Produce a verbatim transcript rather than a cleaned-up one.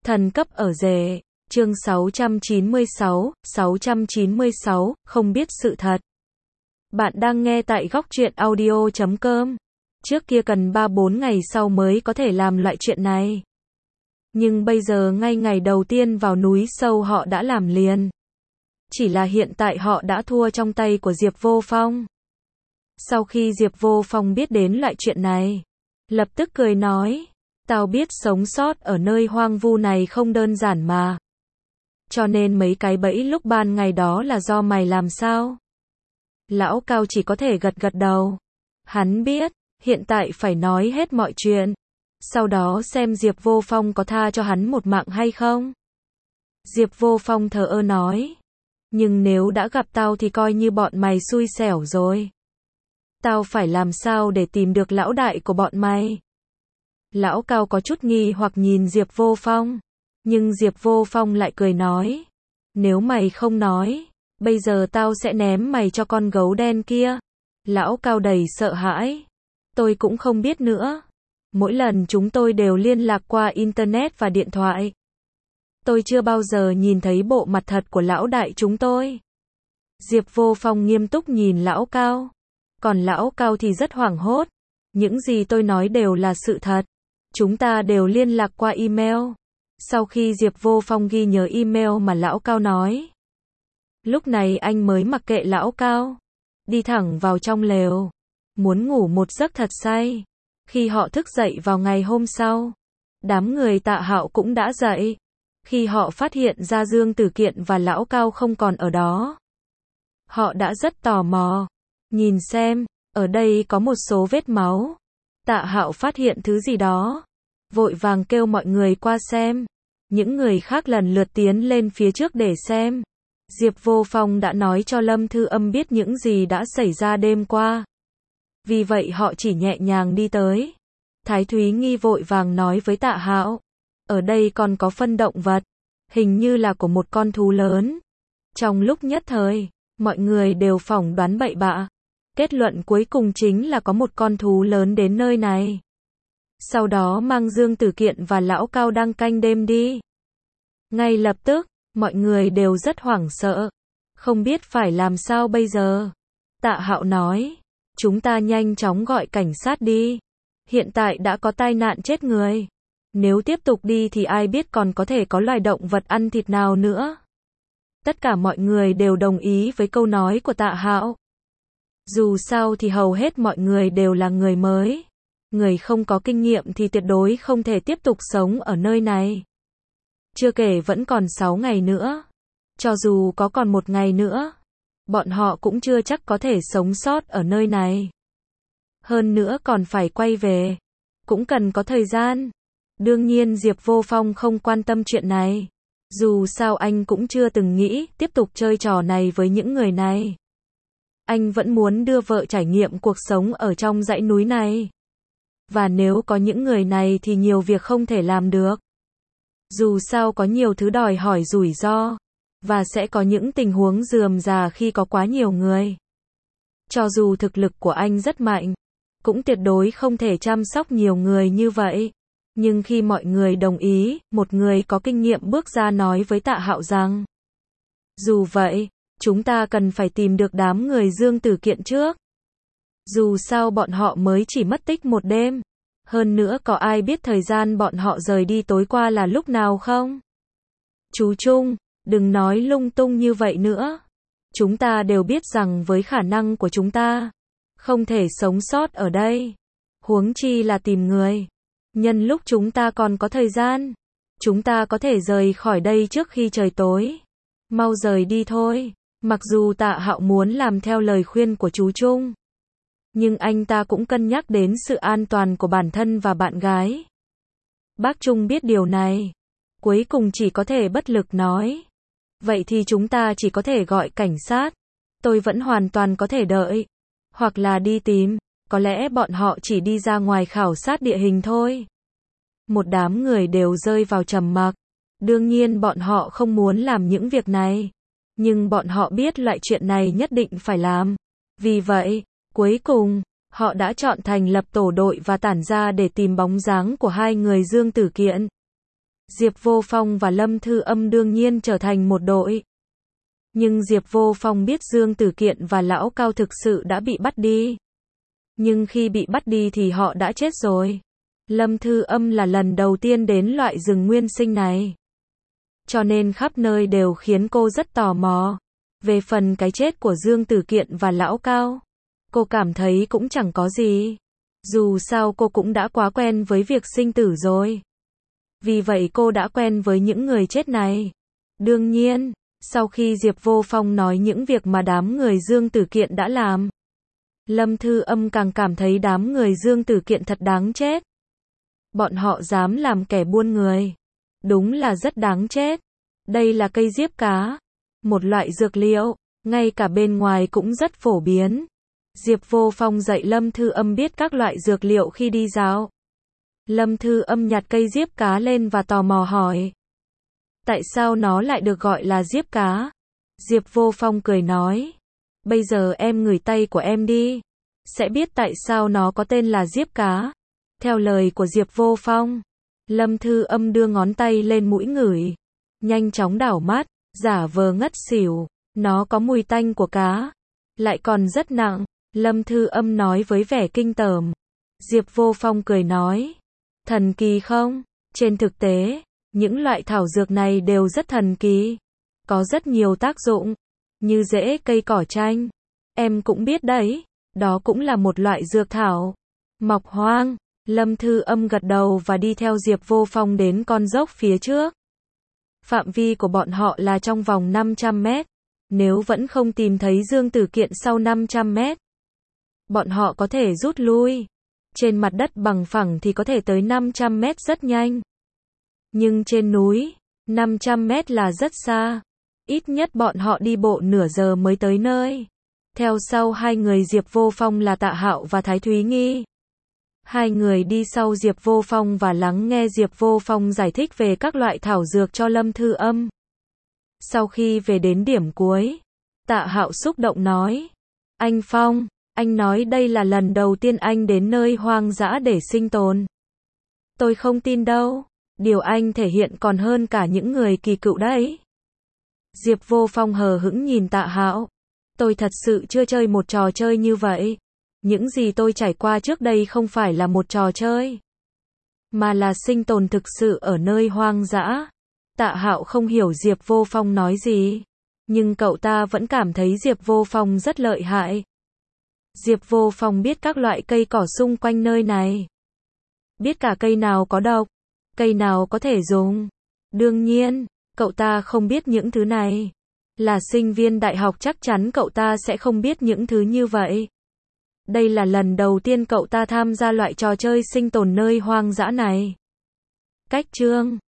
Thần cấp ở rể, chương sáu trăm chín mươi sáu, sáu trăm chín mươi sáu, không biết sự thật. Bạn đang nghe tại góc truyện audio chấm com. Trước kia cần ba bốn ngày sau mới có thể làm loại chuyện này. Nhưng bây giờ ngay ngày đầu tiên vào núi sâu họ đã làm liền. Chỉ là hiện tại họ đã thua trong tay của Diệp Vô Phong. Sau khi Diệp Vô Phong biết đến loại chuyện này, lập tức cười nói, tao biết sống sót ở nơi hoang vu này không đơn giản mà. Cho nên mấy cái bẫy lúc ban ngày đó là do mày làm sao? Lão Cao chỉ có thể gật gật đầu. Hắn biết, hiện tại phải nói hết mọi chuyện. Sau đó xem Diệp Vô Phong có tha cho hắn một mạng hay không. Diệp Vô Phong thờ ơ nói, nhưng nếu đã gặp tao thì coi như bọn mày xui xẻo rồi. Tao phải làm sao để tìm được lão đại của bọn mày? Lão Cao có chút nghi hoặc nhìn Diệp Vô Phong. Nhưng Diệp Vô Phong lại cười nói, nếu mày không nói, bây giờ tao sẽ ném mày cho con gấu đen kia. Lão Cao đầy sợ hãi. Tôi cũng không biết nữa. Mỗi lần chúng tôi đều liên lạc qua Internet và điện thoại. Tôi chưa bao giờ nhìn thấy bộ mặt thật của lão đại chúng tôi. Diệp Vô Phong nghiêm túc nhìn lão Cao. Còn lão Cao thì rất hoảng hốt. Những gì tôi nói đều là sự thật. Chúng ta đều liên lạc qua email. Sau khi Diệp Vô Phong ghi nhớ email mà lão Cao nói, lúc này anh mới mặc kệ lão Cao, đi thẳng vào trong lều, muốn ngủ một giấc thật say. Khi họ thức dậy vào ngày hôm sau, đám người Tạ Hạo cũng đã dậy. Khi họ phát hiện ra Dương Tử Kiện và lão Cao không còn ở đó, họ đã rất tò mò. Nhìn xem, ở đây có một số vết máu. Tạ Hạo phát hiện thứ gì đó, vội vàng kêu mọi người qua xem. Những người khác lần lượt tiến lên phía trước để xem. Diệp Vô Phong đã nói cho Lâm Thư Âm biết những gì đã xảy ra đêm qua. Vì vậy họ chỉ nhẹ nhàng đi tới. Thái Thúy Nghi vội vàng nói với Tạ Hạo, ở đây còn có phân động vật, hình như là của một con thú lớn. Trong lúc nhất thời, mọi người đều phỏng đoán bậy bạ. Kết luận cuối cùng chính là có một con thú lớn đến nơi này. Sau đó mang Dương Tử Kiện và lão Cao đang canh đêm đi. Ngay lập tức, mọi người đều rất hoảng sợ. Không biết phải làm sao bây giờ. Tạ Hạo nói, chúng ta nhanh chóng gọi cảnh sát đi. Hiện tại đã có tai nạn chết người. Nếu tiếp tục đi thì ai biết còn có thể có loài động vật ăn thịt nào nữa. Tất cả mọi người đều đồng ý với câu nói của Tạ Hạo. Dù sao thì hầu hết mọi người đều là người mới. Người không có kinh nghiệm thì tuyệt đối không thể tiếp tục sống ở nơi này. Chưa kể vẫn còn sáu ngày nữa. Cho dù có còn một ngày nữa, bọn họ cũng chưa chắc có thể sống sót ở nơi này. Hơn nữa còn phải quay về. Cũng cần có thời gian. Đương nhiên Diệp Vô Phong không quan tâm chuyện này. Dù sao anh cũng chưa từng nghĩ tiếp tục chơi trò này với những người này. Anh vẫn muốn đưa vợ trải nghiệm cuộc sống ở trong dãy núi này. Và nếu có những người này thì nhiều việc không thể làm được. Dù sao có nhiều thứ đòi hỏi rủi ro. Và sẽ có những tình huống rườm rà khi có quá nhiều người. Cho dù thực lực của anh rất mạnh, cũng tuyệt đối không thể chăm sóc nhiều người như vậy. Nhưng khi mọi người đồng ý, một người có kinh nghiệm bước ra nói với Tạ Hạo rằng, dù vậy, chúng ta cần phải tìm được đám người Dương Tử Kiện trước. Dù sao bọn họ mới chỉ mất tích một đêm. Hơn nữa có ai biết thời gian bọn họ rời đi tối qua là lúc nào không? Chú Trung, đừng nói lung tung như vậy nữa. Chúng ta đều biết rằng với khả năng của chúng ta, không thể sống sót ở đây. Huống chi là tìm người. Nhân lúc chúng ta còn có thời gian, chúng ta có thể rời khỏi đây trước khi trời tối. Mau rời đi thôi. Mặc dù Tạ Hạo muốn làm theo lời khuyên của chú Trung, nhưng anh ta cũng cân nhắc đến sự an toàn của bản thân và bạn gái. Bác Trung biết điều này. Cuối cùng chỉ có thể bất lực nói, vậy thì chúng ta chỉ có thể gọi cảnh sát. Tôi vẫn hoàn toàn có thể đợi. Hoặc là đi tìm. Có lẽ bọn họ chỉ đi ra ngoài khảo sát địa hình thôi. Một đám người đều rơi vào trầm mặc. Đương nhiên bọn họ không muốn làm những việc này. Nhưng bọn họ biết loại chuyện này nhất định phải làm. Vì vậy, cuối cùng, họ đã chọn thành lập tổ đội và tản ra để tìm bóng dáng của hai người Dương Tử Kiện. Diệp Vô Phong và Lâm Thư Âm đương nhiên trở thành một đội. Nhưng Diệp Vô Phong biết Dương Tử Kiện và Lão Cao thực sự đã bị bắt đi. Nhưng khi bị bắt đi thì họ đã chết rồi. Lâm Thư Âm là lần đầu tiên đến loại rừng nguyên sinh này. Cho nên khắp nơi đều khiến cô rất tò mò. Về phần cái chết của Dương Tử Kiện và Lão Cao, cô cảm thấy cũng chẳng có gì. Dù sao cô cũng đã quá quen với việc sinh tử rồi. Vì vậy cô đã quen với những người chết này. Đương nhiên, sau khi Diệp Vô Phong nói những việc mà đám người Dương Tử Kiện đã làm, Lâm Thư Âm càng cảm thấy đám người Dương Tử Kiện thật đáng chết. Bọn họ dám làm kẻ buôn người. Đúng là rất đáng chết. Đây là cây diếp cá. Một loại dược liệu, ngay cả bên ngoài cũng rất phổ biến. Diệp Vô Phong dạy Lâm Thư Âm biết các loại dược liệu khi đi dạo. Lâm Thư Âm nhặt cây diếp cá lên và tò mò hỏi. Tại sao nó lại được gọi là diếp cá? Diệp Vô Phong cười nói. Bây giờ em ngửi tay của em đi. Sẽ biết tại sao nó có tên là diếp cá. Theo lời của Diệp Vô Phong, Lâm Thư Âm đưa ngón tay lên mũi ngửi. Nhanh chóng đảo mắt, giả vờ ngất xỉu. Nó có mùi tanh của cá. Lại còn rất nặng. Lâm Thư Âm nói với vẻ kinh tởm. Diệp Vô Phong cười nói. Thần kỳ không? Trên thực tế, những loại thảo dược này đều rất thần kỳ. Có rất nhiều tác dụng. Như rễ cây cỏ chanh. Em cũng biết đấy. Đó cũng là một loại dược thảo. Mọc hoang. Lâm Thư Âm gật đầu và đi theo Diệp Vô Phong đến con dốc phía trước. Phạm vi của bọn họ là trong vòng năm trăm mét. Nếu vẫn không tìm thấy Dương Tử Kiện sau năm trăm mét, bọn họ có thể rút lui. Trên mặt đất bằng phẳng thì có thể tới năm trăm mét rất nhanh. Nhưng trên núi, năm trăm mét là rất xa. Ít nhất bọn họ đi bộ nửa giờ mới tới nơi. Theo sau hai người Diệp Vô Phong là Tạ Hạo và Thái Thúy Nghi. Hai người đi sau Diệp Vô Phong và lắng nghe Diệp Vô Phong giải thích về các loại thảo dược cho Lâm Thư Âm. Sau khi về đến điểm cuối, Tạ Hạo xúc động nói. Anh Phong, anh nói đây là lần đầu tiên anh đến nơi hoang dã để sinh tồn. Tôi không tin đâu. Điều anh thể hiện còn hơn cả những người kỳ cựu đấy. Diệp Vô Phong hờ hững nhìn Tạ Hạo. Tôi thật sự chưa chơi một trò chơi như vậy. Những gì tôi trải qua trước đây không phải là một trò chơi, mà là sinh tồn thực sự ở nơi hoang dã. Tạ Hạo không hiểu Diệp Vô Phong nói gì, nhưng cậu ta vẫn cảm thấy Diệp Vô Phong rất lợi hại. Diệp Vô Phong biết các loại cây cỏ xung quanh nơi này. Biết cả cây nào có độc, cây nào có thể dùng. Đương nhiên, cậu ta không biết những thứ này. Là sinh viên đại học chắc chắn cậu ta sẽ không biết những thứ như vậy. Đây là lần đầu tiên cậu ta tham gia loại trò chơi sinh tồn nơi hoang dã này. Cách chương